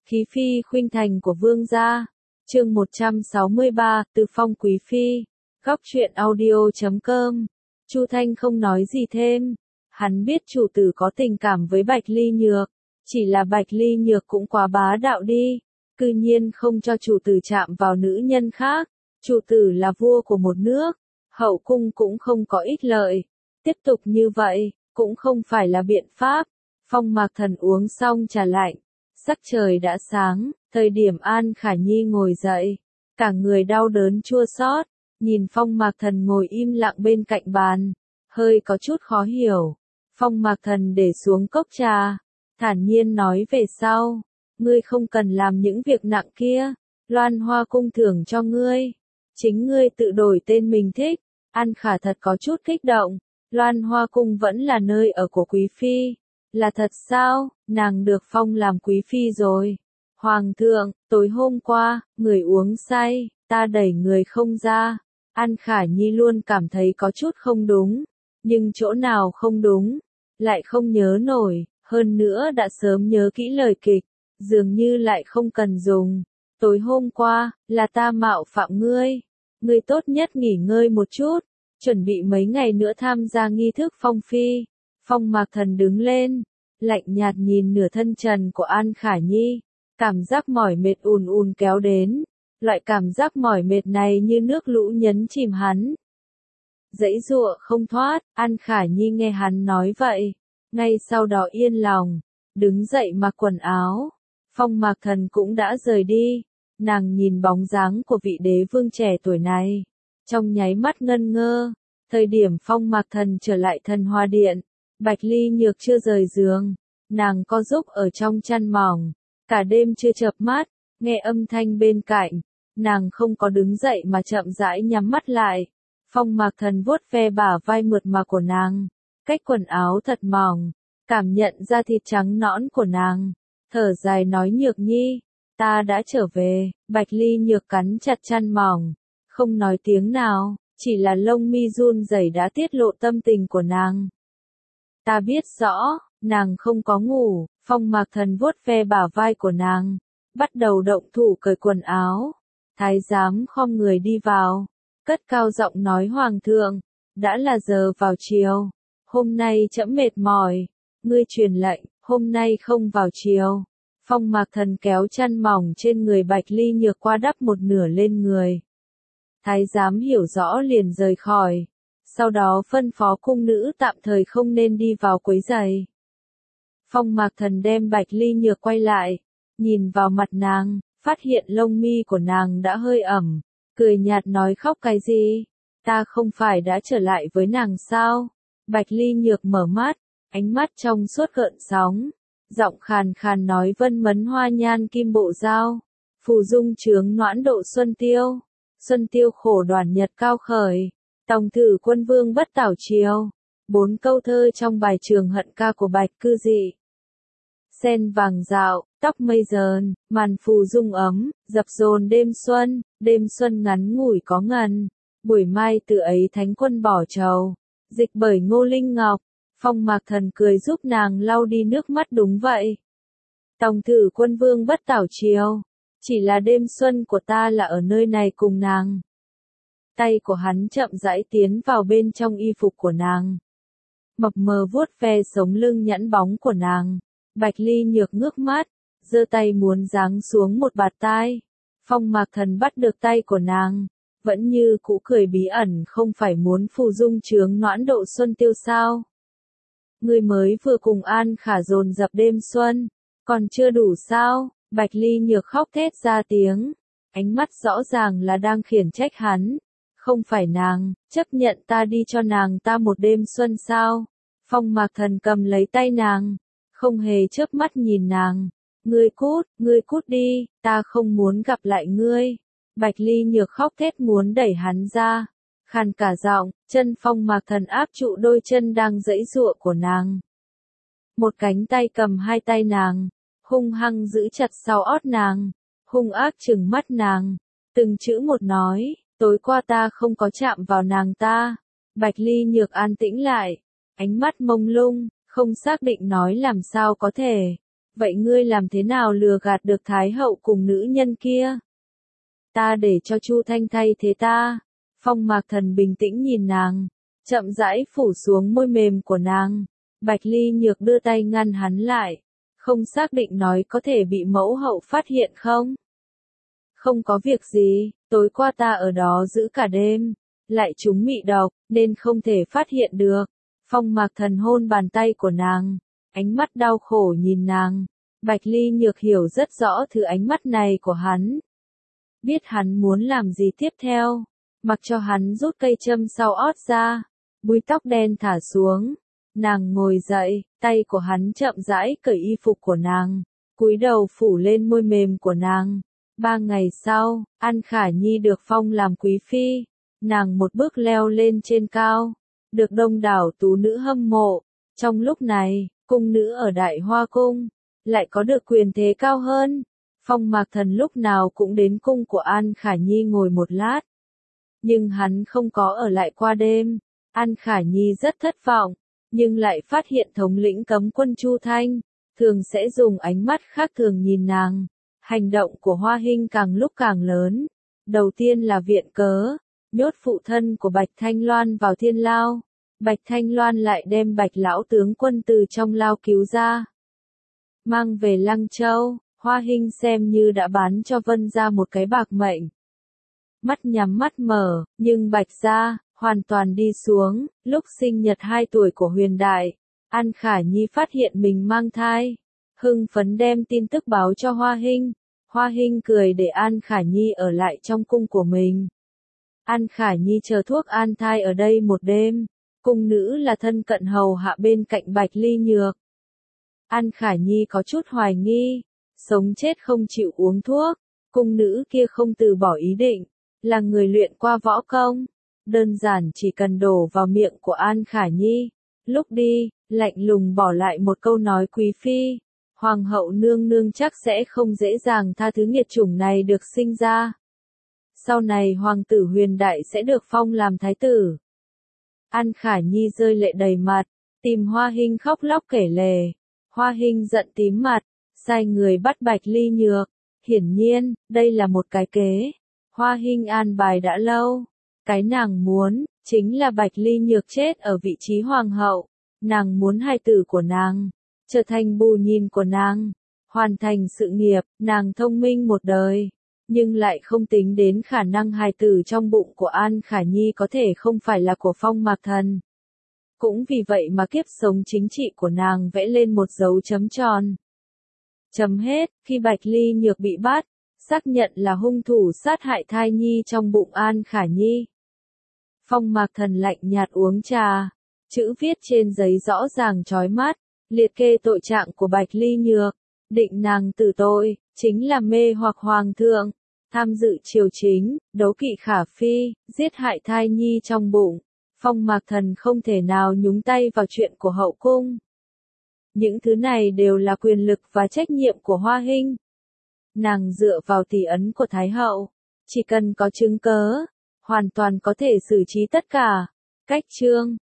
Khí phi khuynh thành của vương gia. Chương 163, Từ phong quý phi. Góc truyện audio.com. Chu Thanh không nói gì thêm. Hắn biết chủ tử có tình cảm với Bạch Ly Nhược, chỉ là Bạch Ly Nhược cũng quá bá đạo đi, cư nhiên không cho chủ tử chạm vào nữ nhân khác. Chủ tử là vua của một nước, hậu cung cũng không có ích lợi. Tiếp tục như vậy, cũng không phải là biện pháp. Phong Mạc Thần uống xong trà lạnh, sắc trời đã sáng, thời điểm An Khả Nhi ngồi dậy, cả người đau đớn chua xót, nhìn Phong Mạc Thần ngồi im lặng bên cạnh bàn, hơi có chút khó hiểu. Phong Mạc Thần để xuống cốc trà, thản nhiên nói về sau, ngươi không cần làm những việc nặng kia, Loan Hoa cung thưởng cho ngươi, chính ngươi tự đổi tên mình thích. An Khả thật có chút kích động, Loan Hoa cung vẫn là nơi ở của quý phi. Là thật sao, nàng được phong làm quý phi rồi. Hoàng thượng, tối hôm qua, người uống say, ta đẩy người không ra. An Khả Nhi luôn cảm thấy có chút không đúng, nhưng chỗ nào không đúng, lại không nhớ nổi, hơn nữa đã sớm nhớ kỹ lời kịch, dường như lại không cần dùng. Tối hôm qua, là ta mạo phạm ngươi, ngươi tốt nhất nghỉ ngơi một chút, chuẩn bị mấy ngày nữa tham gia nghi thức phong phi. Phong Mạc Thần đứng lên, lạnh nhạt nhìn nửa thân trần của An Khả Nhi, cảm giác mỏi mệt ùn ùn kéo đến, loại cảm giác mỏi mệt này như nước lũ nhấn chìm hắn. Giãy giụa không thoát, An Khả Nhi nghe hắn nói vậy, ngay sau đó yên lòng, đứng dậy mặc quần áo. Phong Mạc Thần cũng đã rời đi, nàng nhìn bóng dáng của vị đế vương trẻ tuổi này, trong nháy mắt ngân ngơ. Thời điểm Phong Mạc Thần trở lại Thần Hoa Điện, Bạch Ly Nhược chưa rời giường, nàng co giúp ở trong chăn mỏng, cả đêm chưa chợp mắt, nghe âm thanh bên cạnh, nàng không có đứng dậy mà chậm rãi nhắm mắt lại. Phong Mạc Thần vuốt ve bả vai mượt mà của nàng, cách quần áo thật mỏng, cảm nhận ra thịt trắng nõn của nàng, thở dài nói Nhược Nhi, ta đã trở về. Bạch Ly Nhược cắn chặt chăn mỏng, không nói tiếng nào, chỉ là lông mi run rẩy đã tiết lộ tâm tình của nàng. Ta biết rõ, nàng không có ngủ. Phong Mạc Thần vuốt ve bả vai của nàng, bắt đầu động thủ cởi quần áo. Thái giám khom người đi vào, cất cao giọng nói Hoàng thượng, đã là giờ vào chiều, hôm nay trẫm mệt mỏi, ngươi truyền lệnh, hôm nay không vào chiều. Phong Mạc Thần kéo chăn mỏng trên người Bạch Ly Nhược qua đắp một nửa lên người. Thái giám hiểu rõ liền rời khỏi, sau đó phân phó cung nữ tạm thời không nên đi vào quấy rầy. Phong Mạc Thần đem Bạch Ly Nhược quay lại, nhìn vào mặt nàng, phát hiện lông mi của nàng đã hơi ẩm, cười nhạt nói khóc cái gì, ta không phải đã trở lại với nàng sao? Bạch Ly Nhược mở mắt, ánh mắt trong suốt gợn sóng, giọng khàn khàn nói vân mấn hoa nhan kim bộ dao, phù dung chướng noãn độ xuân tiêu. Xuân tiêu khổ đoàn nhật cao khởi, tòng thử quân vương bất tảo chiều. 4 câu thơ trong bài Trường Hận ca của Bạch Cư Dị. Sen vàng dạo, tóc mây dờn, màn phù dung ấm, dập dồn đêm xuân ngắn ngủi có ngần. Buổi mai từ ấy thánh quân bỏ trầu, dịch bởi Ngô Linh Ngọc. Phong Mạc Thần cười giúp nàng lau đi nước mắt đúng vậy. Tòng thử quân vương bất tảo chiều. Chỉ là đêm xuân của ta là ở nơi này cùng nàng. Tay của hắn chậm rãi tiến vào bên trong y phục của nàng, mập mờ vuốt ve sống lưng nhẵn bóng của nàng. Bạch Ly Nhược ngước mắt, giơ tay muốn giáng xuống một bạt tai. Phong Mạc Thần bắt được tay của nàng, vẫn như cũ cười bí ẩn, không phải muốn phù dung chướng noãn độ xuân tiêu sao? Ngươi mới vừa cùng An Khả dồn dập đêm xuân, còn chưa đủ sao? Bạch Ly Nhược khóc thét ra tiếng, ánh mắt rõ ràng là đang khiển trách hắn. Không phải nàng, chấp nhận ta đi cho nàng ta một đêm xuân sao? Phong Mạc Thần cầm lấy tay nàng, không hề chớp mắt nhìn nàng. Ngươi cút đi, ta không muốn gặp lại ngươi. Bạch Ly Nhược khóc thét muốn đẩy hắn ra, khàn cả giọng, chân Phong Mạc Thần áp trụ đôi chân đang giãy giụa của nàng. Một cánh tay cầm hai tay nàng, hung hăng giữ chặt sau ót nàng, hung ác trừng mắt nàng, từng chữ một nói, tối qua ta không có chạm vào nàng ta. Bạch Ly Nhược an tĩnh lại, ánh mắt mông lung, không xác định nói làm sao có thể. Vậy ngươi làm thế nào lừa gạt được Thái hậu cùng nữ nhân kia? Ta để cho Chu Thanh thay thế ta. Phong Mạc Thần bình tĩnh nhìn nàng, chậm rãi phủ xuống môi mềm của nàng. Bạch Ly Nhược đưa tay ngăn hắn lại, không xác định nói có thể bị mẫu hậu phát hiện không? Không có việc gì, tối qua ta ở đó giữ cả đêm, lại trúng mị độc, nên không thể phát hiện được. Phong Mạc Thần hôn bàn tay của nàng, ánh mắt đau khổ nhìn nàng. Bạch Ly Nhược hiểu rất rõ thứ ánh mắt này của hắn. Biết hắn muốn làm gì tiếp theo, mặc cho hắn rút cây châm sau ót ra, búi tóc đen thả xuống. Nàng ngồi dậy, tay của hắn chậm rãi cởi y phục của nàng, cúi đầu phủ lên môi mềm của nàng. 3 ngày sau, An Khả Nhi được phong làm quý phi, nàng một bước leo lên trên cao, được đông đảo tú nữ hâm mộ. Trong lúc này, cung nữ ở Đại Hoa Cung lại có được quyền thế cao hơn. Phong Mạc Thần lúc nào cũng đến cung của An Khả Nhi ngồi một lát, nhưng hắn không có ở lại qua đêm. An Khả Nhi rất thất vọng, nhưng lại phát hiện thống lĩnh cấm quân Chu Thanh thường sẽ dùng ánh mắt khác thường nhìn nàng. Hành động của Hoa Hinh càng lúc càng lớn. Đầu tiên là viện cớ, nhốt phụ thân của Bạch Thanh Loan vào thiên lao. Bạch Thanh Loan lại đem Bạch lão tướng quân từ trong lao cứu ra, mang về Lăng Châu. Hoa Hinh xem như đã bán cho Vân gia một cái bạc mệnh. Mắt nhắm mắt mở, nhưng Bạch gia hoàn toàn đi xuống. Lúc sinh nhật 2 tuổi của Huyền Đại, An Khả Nhi phát hiện mình mang thai, hưng phấn đem tin tức báo cho Hoa Hinh. Hoa Hinh cười để An Khả Nhi ở lại trong cung của mình. An Khả Nhi chờ thuốc an thai ở đây một đêm. Cung nữ là thân cận hầu hạ bên cạnh Bạch Ly Nhược. An Khả Nhi có chút hoài nghi, sống chết không chịu uống thuốc. Cung nữ kia không từ bỏ ý định, là người luyện qua võ công, đơn giản chỉ cần đổ vào miệng của An Khả Nhi. Lúc đi, lạnh lùng bỏ lại một câu nói: quý phi, hoàng hậu nương nương chắc sẽ không dễ dàng tha thứ nghiệt chủng này được sinh ra. Sau này hoàng tử Huyền Đại sẽ được phong làm thái tử. An Khả Nhi rơi lệ đầy mặt, tìm Hoa Hinh khóc lóc kể lể. Hoa Hinh giận tím mặt, sai người bắt Bạch Ly Nhược. Hiển nhiên, đây là một cái kế. Hoa Hinh an bài đã lâu. Cái nàng muốn, chính là Bạch Ly Nhược chết ở vị trí hoàng hậu. Nàng muốn hài tử của nàng trở thành bù nhìn của nàng, hoàn thành sự nghiệp. Nàng thông minh một đời, nhưng lại không tính đến khả năng hài tử trong bụng của An Khả Nhi có thể không phải là của Phong Mạc Thần. Cũng vì vậy mà kiếp sống chính trị của nàng vẽ lên một dấu chấm tròn. Chấm hết. Khi Bạch Ly Nhược bị bắt, xác nhận là hung thủ sát hại thai nhi trong bụng An Khả Nhi, Phong Mạc Thần lạnh nhạt uống trà. Chữ viết trên giấy rõ ràng chói mắt, liệt kê tội trạng của Bạch Ly Nhược, định nàng tử tội, chính là mê hoặc hoàng thượng, tham dự triều chính, đấu kỵ khả phi, giết hại thai nhi trong bụng. Phong Mạc Thần không thể nào nhúng tay vào chuyện của hậu cung. Những thứ này đều là quyền lực và trách nhiệm của Hoa Hinh. Nàng dựa vào tỷ ấn của Thái hậu, chỉ cần có chứng cớ, hoàn toàn có thể xử trí tất cả. Cách chương